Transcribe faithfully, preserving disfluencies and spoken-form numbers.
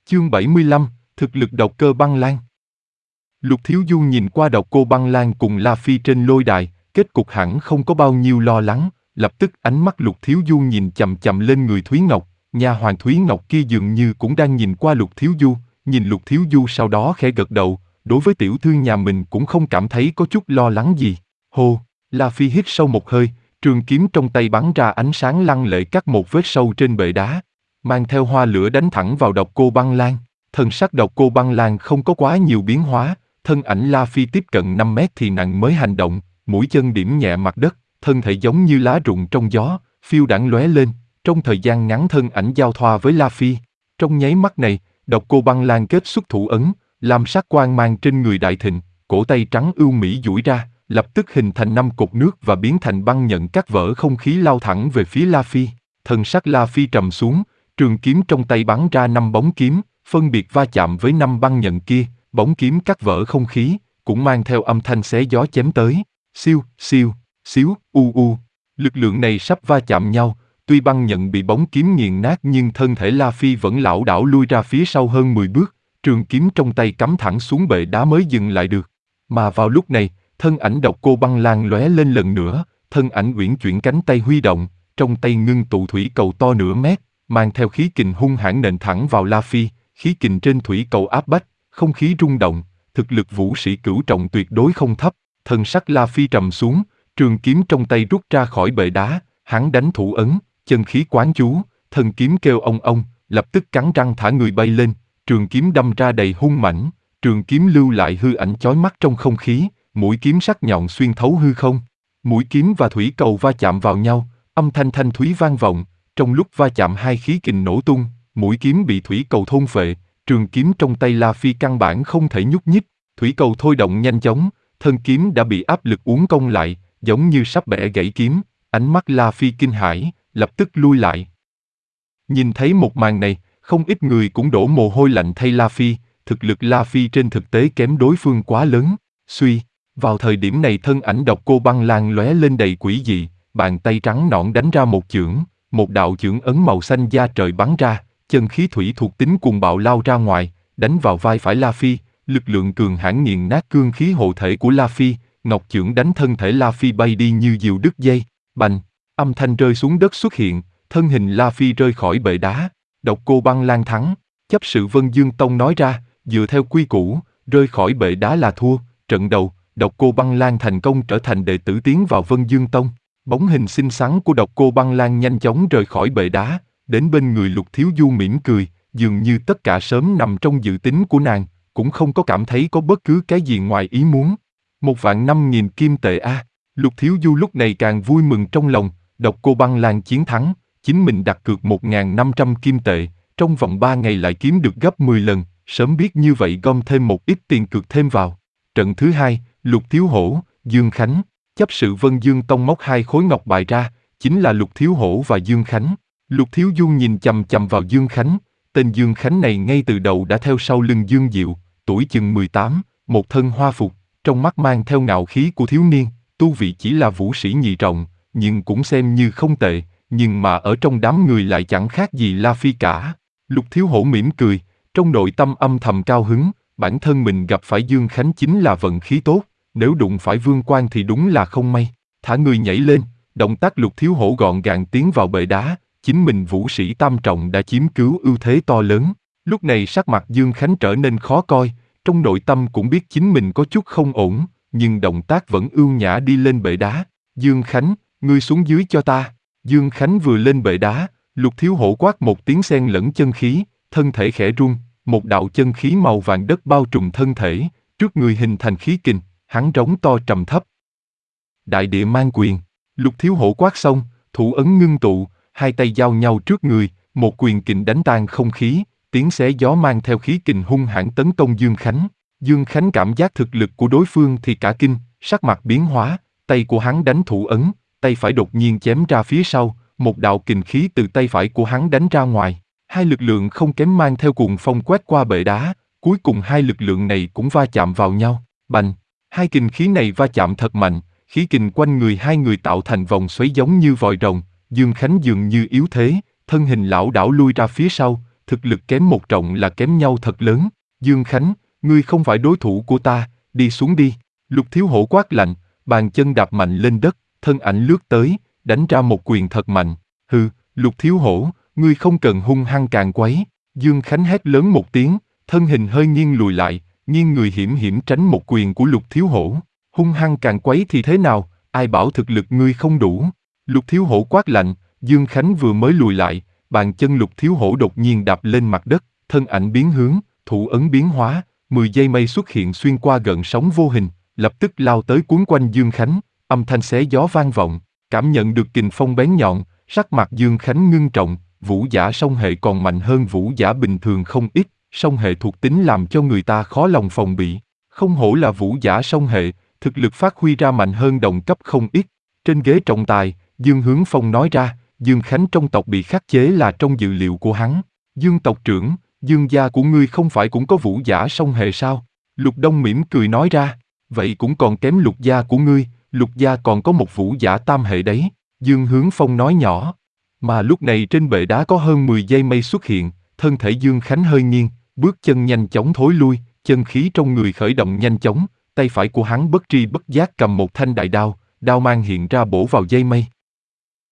Chương bảy mươi lăm, thực lực độc cơ băng lan. Lục Thiếu Du nhìn qua độc cô băng lan cùng La Phi trên lôi đài, kết cục hẳn không có bao nhiêu lo lắng, lập tức ánh mắt Lục Thiếu Du nhìn chằm chằm lên người Thúy Ngọc, nha hoàn Thúy Ngọc kia dường như cũng đang nhìn qua Lục Thiếu Du, nhìn Lục Thiếu Du sau đó khẽ gật đầu, đối với tiểu thư nhà mình cũng không cảm thấy có chút lo lắng gì. Hô, La Phi hít sâu một hơi, trường kiếm trong tay bắn ra ánh sáng lăng lệ cắt một vết sâu trên bệ đá, mang theo hoa lửa đánh thẳng vào độc cô băng lan. Thân sắc độc cô băng lan không có quá nhiều biến hóa, thân ảnh La Phi tiếp cận năm mét thì nặng mới hành động, mũi chân điểm nhẹ mặt đất, thân thể giống như lá rụng trong gió, phiêu đãng lóe lên, trong thời gian ngắn thân ảnh giao thoa với La Phi. Trong nháy mắt này, độc cô băng lan kết xuất thủ ấn, lam sắc quang mang trên người đại thịnh, cổ tay trắng ưu mỹ duỗi ra, lập tức hình thành năm cột nước và biến thành băng nhận cắt vỡ không khí lao thẳng về phía La Phi. Thân sắc La Phi trầm xuống, trường kiếm trong tay bắn ra năm bóng kiếm, phân biệt va chạm với năm băng nhận kia, bóng kiếm cắt vỡ không khí, cũng mang theo âm thanh xé gió chém tới. Siêu, siêu, xíu, u u. Lực lượng này sắp va chạm nhau, tuy băng nhận bị bóng kiếm nghiền nát nhưng thân thể La Phi vẫn lảo đảo lui ra phía sau hơn mười bước, trường kiếm trong tay cắm thẳng xuống bệ đá mới dừng lại được. Mà vào lúc này, thân ảnh độc cô băng lan lóe lên lần nữa, thân ảnh uyển chuyển cánh tay huy động, trong tay ngưng tụ thủy cầu to nửa mét, mang theo khí kình hung hãn nện thẳng vào La Phi, khí kình trên thủy cầu áp bách, không khí rung động, thực lực vũ sĩ cửu trọng tuyệt đối không thấp. Thân sắc La Phi trầm xuống, trường kiếm trong tay rút ra khỏi bệ đá, hắn đánh thủ ấn, chân khí quán chú, thân kiếm kêu ong ong, lập tức cắn răng thả người bay lên, trường kiếm đâm ra đầy hung mãnh, trường kiếm lưu lại hư ảnh chói mắt trong không khí, mũi kiếm sắc nhọn xuyên thấu hư không. Mũi kiếm và thủy cầu va chạm vào nhau, âm thanh thanh thúy vang vọng, trong lúc va chạm hai khí kình nổ tung, mũi kiếm bị thủy cầu thôn phệ, trường kiếm trong tay La Phi căn bản không thể nhúc nhích, thủy cầu thôi động nhanh chóng, thân kiếm đã bị áp lực uốn cong lại, giống như sắp bẻ gãy kiếm, ánh mắt La Phi kinh hãi, lập tức lui lại. Nhìn thấy một màn này, không ít người cũng đổ mồ hôi lạnh thay La Phi, thực lực La Phi trên thực tế kém đối phương quá lớn. Suy, vào thời điểm này thân ảnh độc cô băng lan lóe lên đầy quỷ dị, bàn tay trắng nõn đánh ra một chưởng, một đạo chưởng ấn màu xanh da trời bắn ra, chân khí thủy thuộc tính cuồng bạo lao ra ngoài, đánh vào vai phải La Phi, lực lượng cường hãn nghiền nát cương khí hộ thể của La Phi, ngọc chưởng đánh thân thể La Phi bay đi như diều đứt dây, bành, âm thanh rơi xuống đất xuất hiện, thân hình La Phi rơi khỏi bệ đá, độc cô băng lan thắng, chấp sự Vân Dương Tông nói ra, dựa theo quy củ, rơi khỏi bệ đá là thua, trận đầu, độc cô băng lan thành công trở thành đệ tử tiến vào Vân Dương Tông, bóng hình xinh xắn của độc cô băng lan nhanh chóng rời khỏi bệ đá, đến bên người Lục Thiếu Du mỉm cười, dường như tất cả sớm nằm trong dự tính của nàng, cũng không có cảm thấy có bất cứ cái gì ngoài ý muốn. Một vạn năm nghìn kim tệ a. À. Lục Thiếu Du lúc này càng vui mừng trong lòng, độc cô băng lan chiến thắng, chính mình đặt cược một nghìn năm trăm kim tệ, trong vòng ba ngày lại kiếm được gấp mười lần, sớm biết như vậy gom thêm một ít tiền cược thêm vào. Trận thứ hai, Lục Thiếu Hổ, Dương Khánh, chấp sự Vân Dương Tông móc hai khối ngọc bài ra, chính là Lục Thiếu Hổ và Dương Khánh. Lục Thiếu Du nhìn chằm chằm vào Dương Khánh, tên Dương Khánh này ngay từ đầu đã theo sau lưng Dương Diệu, tuổi chừng mười tám, một thân hoa phục, trong mắt mang theo ngạo khí của thiếu niên, tu vị chỉ là vũ sĩ nhị trọng, nhưng cũng xem như không tệ, nhưng mà ở trong đám người lại chẳng khác gì La Phi cả. Lục Thiếu Hổ mỉm cười, trong nội tâm âm thầm cao hứng, bản thân mình gặp phải Dương Khánh chính là vận khí tốt, nếu đụng phải Vương Quan thì đúng là không may. Thả người nhảy lên, động tác Lục Thiếu Hổ gọn gàng tiến vào bệ đá, chính mình vũ sĩ tam trọng đã chiếm cứu ưu thế to lớn. Lúc này sắc mặt Dương Khánh trở nên khó coi, trong nội tâm cũng biết chính mình có chút không ổn, nhưng động tác vẫn ưu nhã đi lên bệ đá. Dương Khánh, ngươi xuống dưới cho ta. Dương Khánh vừa lên bệ đá, Lục Thiếu Hổ quát một tiếng xen lẫn chân khí, thân thể khẽ rung, một đạo chân khí màu vàng đất bao trùm thân thể, trước người hình thành khí kình, hắn rống to trầm thấp. Đại địa mang quyền, Lục Thiếu Hổ quát xong, thủ ấn ngưng tụ, hai tay giao nhau trước người, một quyền kình đánh tan không khí, tiếng xé gió mang theo khí kình hung hãn tấn công Dương Khánh. Dương Khánh cảm giác thực lực của đối phương thì cả kinh, sắc mặt biến hóa, tay của hắn đánh thủ ấn, tay phải đột nhiên chém ra phía sau, một đạo kình khí từ tay phải của hắn đánh ra ngoài. Hai lực lượng không kém mang theo cuồng phong quét qua bệ đá, cuối cùng hai lực lượng này cũng va chạm vào nhau, bành. Hai kình khí này va chạm thật mạnh, khí kình quanh người hai người tạo thành vòng xoáy giống như vòi rồng, Dương Khánh dường như yếu thế, thân hình lảo đảo lui ra phía sau, thực lực kém một trọng là kém nhau thật lớn. Dương Khánh, ngươi không phải đối thủ của ta, đi xuống đi. Lục Thiếu Hổ quát lạnh, bàn chân đạp mạnh lên đất, thân ảnh lướt tới, đánh ra một quyền thật mạnh. Hừ, Lục Thiếu Hổ, ngươi không cần hung hăng càn quấy. Dương Khánh hét lớn một tiếng, thân hình hơi nghiêng lùi lại, nghiêng người hiểm hiểm tránh một quyền của Lục Thiếu Hổ. Hung hăng càn quấy thì thế nào, ai bảo thực lực ngươi không đủ. Lục Thiếu Hổ quát lạnh, Dương Khánh vừa mới lùi lại, bàn chân Lục Thiếu Hổ đột nhiên đạp lên mặt đất, thân ảnh biến hướng, thủ ấn biến hóa, mười dây mây xuất hiện xuyên qua gợn sóng vô hình, lập tức lao tới cuốn quanh Dương Khánh, âm thanh xé gió vang vọng, cảm nhận được kình phong bén nhọn, sắc mặt Dương Khánh ngưng trọng, vũ giả song hệ còn mạnh hơn vũ giả bình thường không ít, song hệ thuộc tính làm cho người ta khó lòng phòng bị, không hổ là vũ giả song hệ, thực lực phát huy ra mạnh hơn đồng cấp không ít. Trên ghế trọng tài, Dương Hướng Phong nói ra, Dương Khánh trong tộc bị khắc chế là trong dự liệu của hắn. Dương tộc trưởng, Dương gia của ngươi không phải cũng có vũ giả song hệ sao? Lục Đông mỉm cười nói ra, vậy cũng còn kém Lục gia của ngươi, Lục gia còn có một vũ giả tam hệ đấy. Dương Hướng Phong nói nhỏ. Mà lúc này trên bệ đá có hơn mười dây mây xuất hiện, thân thể Dương Khánh hơi nghiêng, bước chân nhanh chóng thối lui, chân khí trong người khởi động nhanh chóng, tay phải của hắn bất tri bất giác cầm một thanh đại đao, đao mang hiện ra bổ vào dây mây.